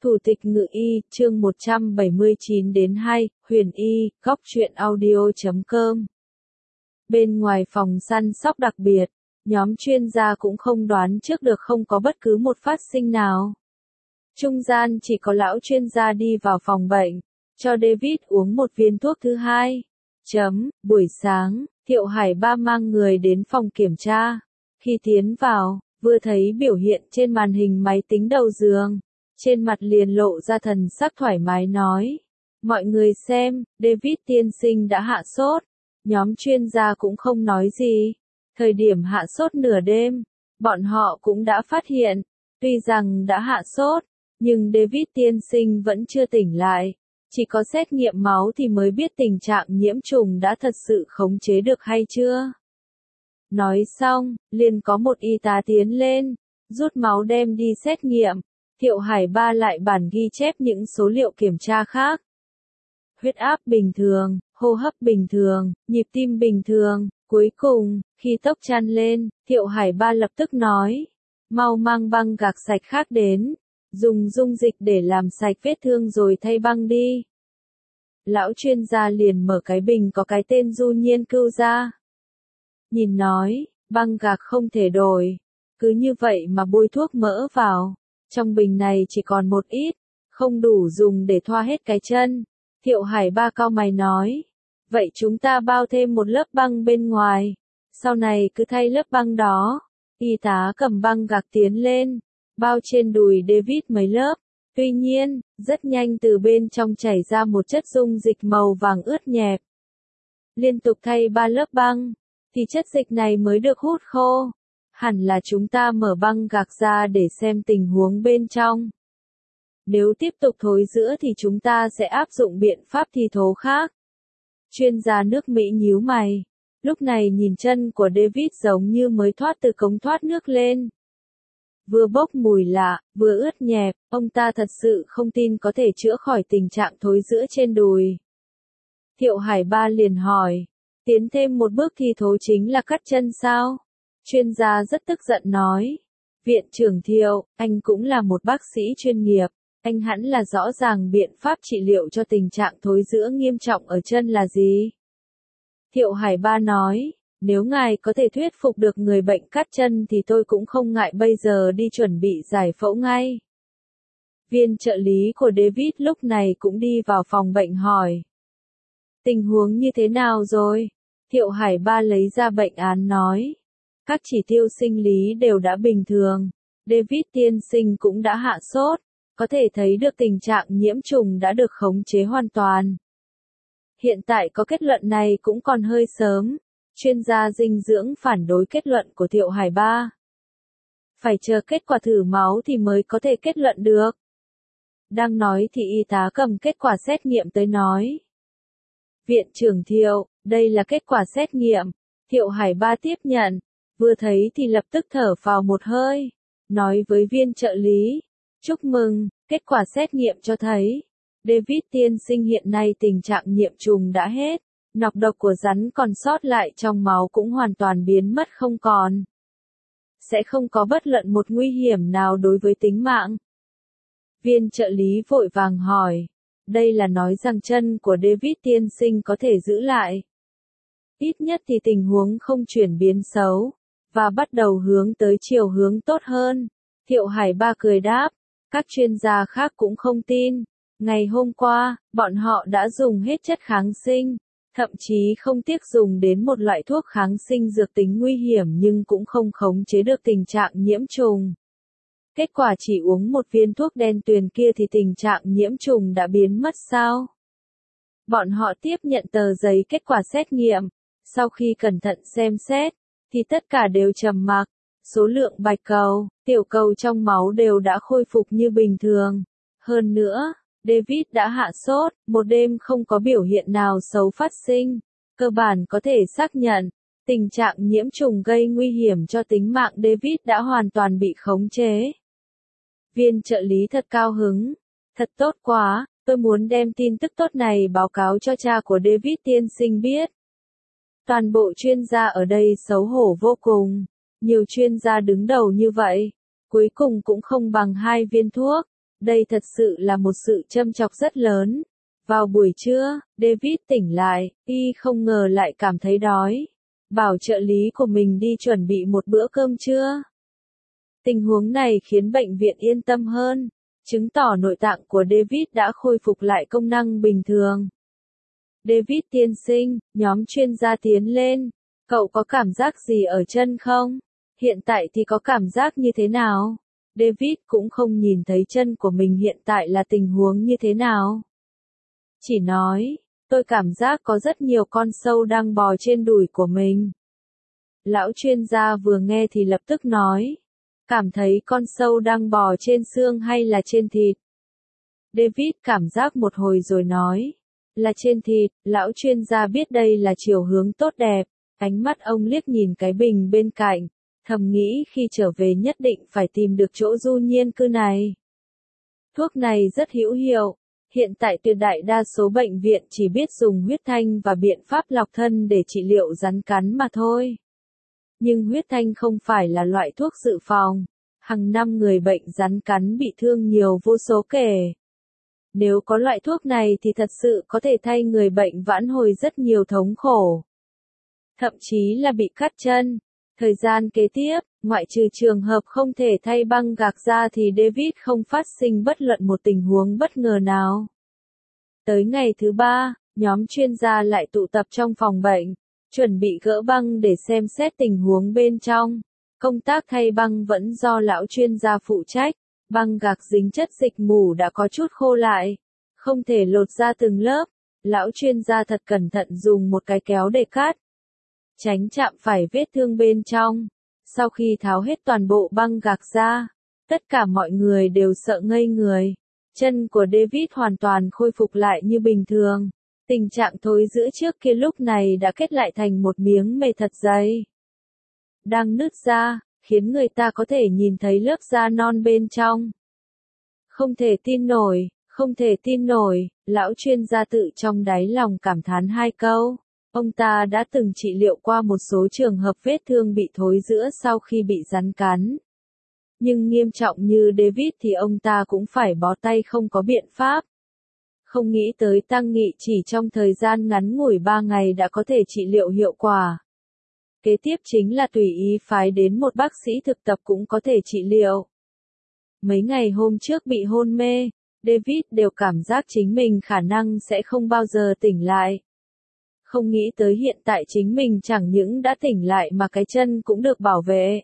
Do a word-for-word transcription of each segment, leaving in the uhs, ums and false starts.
Thủ tịch Ngự Y, chương một trăm bảy mươi chín đến hai, Huyền Y, góc truyện audio chấm com. Bên ngoài phòng săn sóc đặc biệt, nhóm chuyên gia cũng không đoán trước được không có bất cứ một phát sinh nào. Trung gian chỉ có lão chuyên gia đi vào phòng bệnh, cho David uống một viên thuốc thứ hai. Chấm, buổi sáng, Thiệu Hải Ba mang người đến phòng kiểm tra. Khi tiến vào, vừa thấy biểu hiện trên màn hình máy tính đầu giường. Trên mặt liền lộ ra thần sắc thoải mái nói. Mọi người xem, David tiên sinh đã hạ sốt. Nhóm chuyên gia cũng không nói gì. Thời điểm hạ sốt nửa đêm, bọn họ cũng đã phát hiện. Tuy rằng đã hạ sốt, nhưng David tiên sinh vẫn chưa tỉnh lại. Chỉ có xét nghiệm máu thì mới biết tình trạng nhiễm trùng đã thật sự khống chế được hay chưa. Nói xong, liền có một y tá tiến lên, rút máu đem đi xét nghiệm. Thiệu Hải Ba lại bản ghi chép những số liệu kiểm tra khác. Huyết áp bình thường, hô hấp bình thường, nhịp tim bình thường. Cuối cùng, khi tốc chan lên, Thiệu Hải Ba lập tức nói. Mau mang băng gạc sạch khác đến. Dùng dung dịch để làm sạch vết thương rồi thay băng đi. Lão chuyên gia liền mở cái bình có cái tên Du Nhiên Cưu ra. Nhìn nói, băng gạc không thể đổi. Cứ như vậy mà bôi thuốc mỡ vào. Trong bình này chỉ còn một ít, không đủ dùng để thoa hết cái chân. Thiệu Hải Ba cau mày nói. Vậy chúng ta bao thêm một lớp băng bên ngoài. Sau này cứ thay lớp băng đó. Y tá cầm băng gạc tiến lên, bao trên đùi David mấy lớp. Tuy nhiên, rất nhanh từ bên trong chảy ra một chất dung dịch màu vàng ướt nhẹp. Liên tục thay ba lớp băng, thì chất dịch này mới được hút khô. Hẳn là chúng ta mở băng gạc ra để xem tình huống bên trong. Nếu tiếp tục thối rữa thì chúng ta sẽ áp dụng biện pháp thi thố khác. Chuyên gia nước Mỹ nhíu mày. Lúc này nhìn chân của David giống như mới thoát từ cống thoát nước lên. Vừa bốc mùi lạ, vừa ướt nhẹp, ông ta thật sự không tin có thể chữa khỏi tình trạng thối rữa trên đùi. Thiệu Hải Ba liền hỏi, tiến thêm một bước thi thố chính là cắt chân sao? Chuyên gia rất tức giận nói, Viện trưởng Thiệu, anh cũng là một bác sĩ chuyên nghiệp, anh hẳn là rõ ràng biện pháp trị liệu cho tình trạng thối rữa nghiêm trọng ở chân là gì? Thiệu Hải Ba nói, nếu ngài có thể thuyết phục được người bệnh cắt chân thì tôi cũng không ngại bây giờ đi chuẩn bị giải phẫu ngay. Viên trợ lý của David lúc này cũng đi vào phòng bệnh hỏi. Tình huống như thế nào rồi? Thiệu Hải Ba lấy ra bệnh án nói. Các chỉ tiêu sinh lý đều đã bình thường. David tiên sinh cũng đã hạ sốt. Có thể thấy được tình trạng nhiễm trùng đã được khống chế hoàn toàn. Hiện tại có kết luận này cũng còn hơi sớm. Chuyên gia dinh dưỡng phản đối kết luận của Thiệu Hải Ba. Phải chờ kết quả thử máu thì mới có thể kết luận được. Đang nói thì y tá cầm kết quả xét nghiệm tới nói. Viện trưởng Thiệu, đây là kết quả xét nghiệm. Thiệu Hải Ba tiếp nhận, vừa thấy thì lập tức thở phào một hơi. Nói với viên trợ lý, chúc mừng, kết quả xét nghiệm cho thấy. David tiên sinh hiện nay tình trạng nhiễm trùng đã hết. Nọc độc của rắn còn sót lại trong máu cũng hoàn toàn biến mất không còn. Sẽ không có bất luận một nguy hiểm nào đối với tính mạng. Viên trợ lý vội vàng hỏi. Đây là nói rằng chân của David tiên sinh có thể giữ lại. Ít nhất thì tình huống không chuyển biến xấu. Và bắt đầu hướng tới chiều hướng tốt hơn. Thiệu Hải Ba cười đáp. Các chuyên gia khác cũng không tin. Ngày hôm qua, bọn họ đã dùng hết chất kháng sinh. Thậm chí không tiếc dùng đến một loại thuốc kháng sinh dược tính nguy hiểm nhưng cũng không khống chế được tình trạng nhiễm trùng. Kết quả chỉ uống một viên thuốc đen tuyền kia thì tình trạng nhiễm trùng đã biến mất sao? Bọn họ tiếp nhận tờ giấy kết quả xét nghiệm. Sau khi cẩn thận xem xét, thì tất cả đều trầm mặc. Số lượng bạch cầu, tiểu cầu trong máu đều đã khôi phục như bình thường. Hơn nữa, David đã hạ sốt, một đêm không có biểu hiện nào xấu phát sinh. Cơ bản có thể xác nhận, tình trạng nhiễm trùng gây nguy hiểm cho tính mạng David đã hoàn toàn bị khống chế. Viên trợ lý thật cao hứng. Thật tốt quá, tôi muốn đem tin tức tốt này báo cáo cho cha của David tiên sinh biết. Toàn bộ chuyên gia ở đây xấu hổ vô cùng. Nhiều chuyên gia đứng đầu như vậy, cuối cùng cũng không bằng hai viên thuốc. Đây thật sự là một sự châm chọc rất lớn. Vào buổi trưa, David tỉnh lại, y không ngờ lại cảm thấy đói. Bảo trợ lý của mình đi chuẩn bị một bữa cơm trưa. Tình huống này khiến bệnh viện yên tâm hơn, chứng tỏ nội tạng của David đã khôi phục lại công năng bình thường. David tiên sinh, nhóm chuyên gia tiến lên. Cậu có cảm giác gì ở chân không? Hiện tại thì có cảm giác như thế nào? David cũng không nhìn thấy chân của mình hiện tại là tình huống như thế nào. Chỉ nói, tôi cảm giác có rất nhiều con sâu đang bò trên đùi của mình. Lão chuyên gia vừa nghe thì lập tức nói, cảm thấy con sâu đang bò trên xương hay là trên thịt? David cảm giác một hồi rồi nói, là trên thịt. Lão chuyên gia biết đây là chiều hướng tốt đẹp, ánh mắt ông liếc nhìn cái bình bên cạnh, thầm nghĩ khi trở về nhất định phải tìm được chỗ du nhiên cư này. Thuốc này rất hữu hiệu. Hiện tại tuyệt đại đa số bệnh viện chỉ biết dùng huyết thanh và biện pháp lọc thân để trị liệu rắn cắn mà thôi. Nhưng huyết thanh không phải là loại thuốc dự phòng. Hàng năm người bệnh rắn cắn bị thương nhiều vô số kể. Nếu có loại thuốc này thì thật sự có thể thay người bệnh vãn hồi rất nhiều thống khổ. Thậm chí là bị cắt chân. Thời gian kế tiếp, ngoại trừ trường hợp không thể thay băng gạc ra thì David không phát sinh bất luận một tình huống bất ngờ nào. Tới ngày thứ ba, nhóm chuyên gia lại tụ tập trong phòng bệnh, chuẩn bị gỡ băng để xem xét tình huống bên trong. Công tác thay băng vẫn do lão chuyên gia phụ trách, băng gạc dính chất dịch mủ đã có chút khô lại, không thể lột ra từng lớp. Lão chuyên gia thật cẩn thận dùng một cái kéo để cắt, tránh chạm phải vết thương bên trong. Sau khi tháo hết toàn bộ băng gạc ra, tất cả mọi người đều sợ ngây người. Chân của David hoàn toàn khôi phục lại như bình thường. Tình trạng thối rữa trước kia lúc này đã kết lại thành một miếng mề thật dày, đang nứt ra, khiến người ta có thể nhìn thấy lớp da non bên trong. Không thể tin nổi, không thể tin nổi, lão chuyên gia tự trong đáy lòng cảm thán hai câu. Ông ta đã từng trị liệu qua một số trường hợp vết thương bị thối rữa sau khi bị rắn cắn. Nhưng nghiêm trọng như David thì ông ta cũng phải bó tay không có biện pháp. Không nghĩ tới Tăng Nghị chỉ trong thời gian ngắn ngủi ba ngày đã có thể trị liệu hiệu quả. Kế tiếp chính là tùy ý phái đến một bác sĩ thực tập cũng có thể trị liệu. Mấy ngày hôm trước bị hôn mê, David đều cảm giác chính mình khả năng sẽ không bao giờ tỉnh lại. Không nghĩ tới hiện tại chính mình chẳng những đã tỉnh lại mà cái chân cũng được bảo vệ.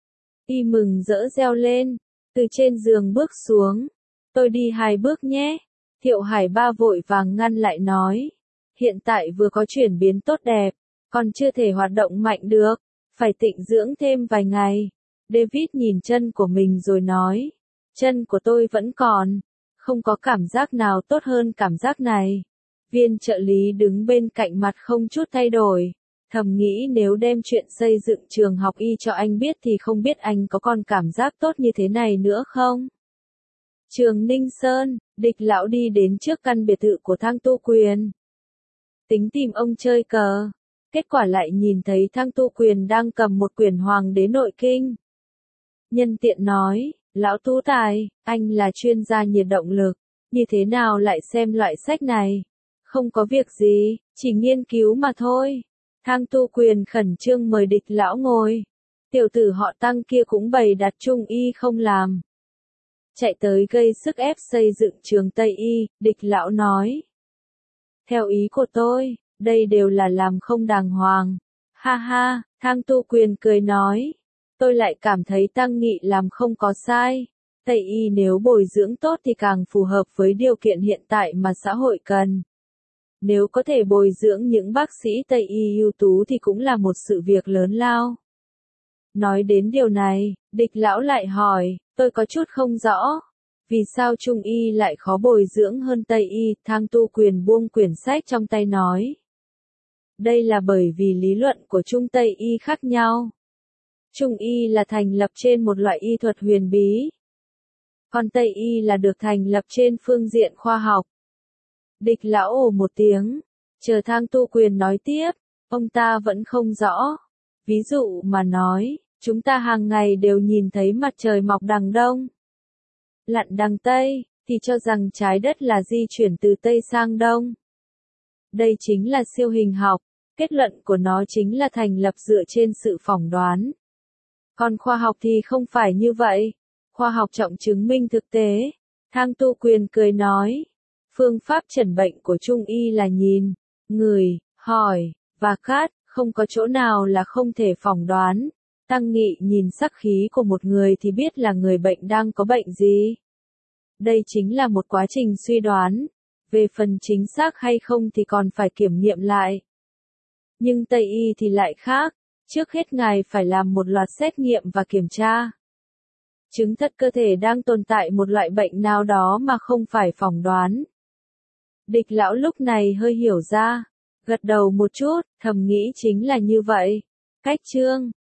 Y mừng rỡ reo lên, từ trên giường bước xuống. Tôi đi hai bước nhé. Thiệu Hải Ba vội vàng ngăn lại nói. Hiện tại vừa có chuyển biến tốt đẹp, còn chưa thể hoạt động mạnh được, phải tịnh dưỡng thêm vài ngày. David nhìn chân của mình rồi nói. Chân của tôi vẫn còn, không có cảm giác nào tốt hơn cảm giác này. Viên trợ lý đứng bên cạnh mặt không chút thay đổi, thầm nghĩ nếu đem chuyện xây dựng trường học y cho anh biết thì không biết anh có còn cảm giác tốt như thế này nữa không? Trường Ninh Sơn, Địch lão đi đến trước căn biệt thự của Thang Tu Quyền. Tính tìm ông chơi cờ, kết quả lại nhìn thấy Thang Tu Quyền đang cầm một quyển Hoàng đế nội kinh. Nhân tiện nói, lão Tú Tài, anh là chuyên gia nhiệt động lực, như thế nào lại xem loại sách này? Không có việc gì, chỉ nghiên cứu mà thôi. Thang Tu Quyền khẩn trương mời Địch lão ngồi. Tiểu tử họ Tăng kia cũng bày đặt Trung y không làm. Chạy tới gây sức ép xây dựng trường Tây y, Địch lão nói. Theo ý của tôi, đây đều là làm không đàng hoàng. Ha ha, Thang Tu Quyền cười nói. Tôi lại cảm thấy Tăng Nghị làm không có sai. Tây y nếu bồi dưỡng tốt thì càng phù hợp với điều kiện hiện tại mà xã hội cần. Nếu có thể bồi dưỡng những bác sĩ Tây y ưu tú thì cũng là một sự việc lớn lao. Nói đến điều này, Địch lão lại hỏi, tôi có chút không rõ. Vì sao Trung y lại khó bồi dưỡng hơn Tây y? Thang Tu Quyền buông quyển sách trong tay nói. Đây là bởi vì lý luận của Trung Tây y khác nhau. Trung y là thành lập trên một loại y thuật huyền bí. Còn Tây y là được thành lập trên phương diện khoa học. Địch lão ồ một tiếng, chờ Thang Tu Quyền nói tiếp, ông ta vẫn không rõ. Ví dụ mà nói, chúng ta hàng ngày đều nhìn thấy mặt trời mọc đằng đông, lặn đằng tây, thì cho rằng trái đất là di chuyển từ Tây sang Đông. Đây chính là siêu hình học, kết luận của nó chính là thành lập dựa trên sự phỏng đoán. Còn khoa học thì không phải như vậy, khoa học trọng chứng minh thực tế. Thang Tu Quyền cười nói, phương pháp chẩn bệnh của Trung y là nhìn, ngửi, hỏi, và cát, không có chỗ nào là không thể phỏng đoán. Tăng Nghị nhìn sắc khí của một người thì biết là người bệnh đang có bệnh gì. Đây chính là một quá trình suy đoán, về phần chính xác hay không thì còn phải kiểm nghiệm lại. Nhưng Tây y thì lại khác, trước hết ngài phải làm một loạt xét nghiệm và kiểm tra. Chứng thật cơ thể đang tồn tại một loại bệnh nào đó mà không phải phỏng đoán. Địch lão lúc này hơi hiểu ra, gật đầu một chút, thầm nghĩ chính là như vậy. Cách chương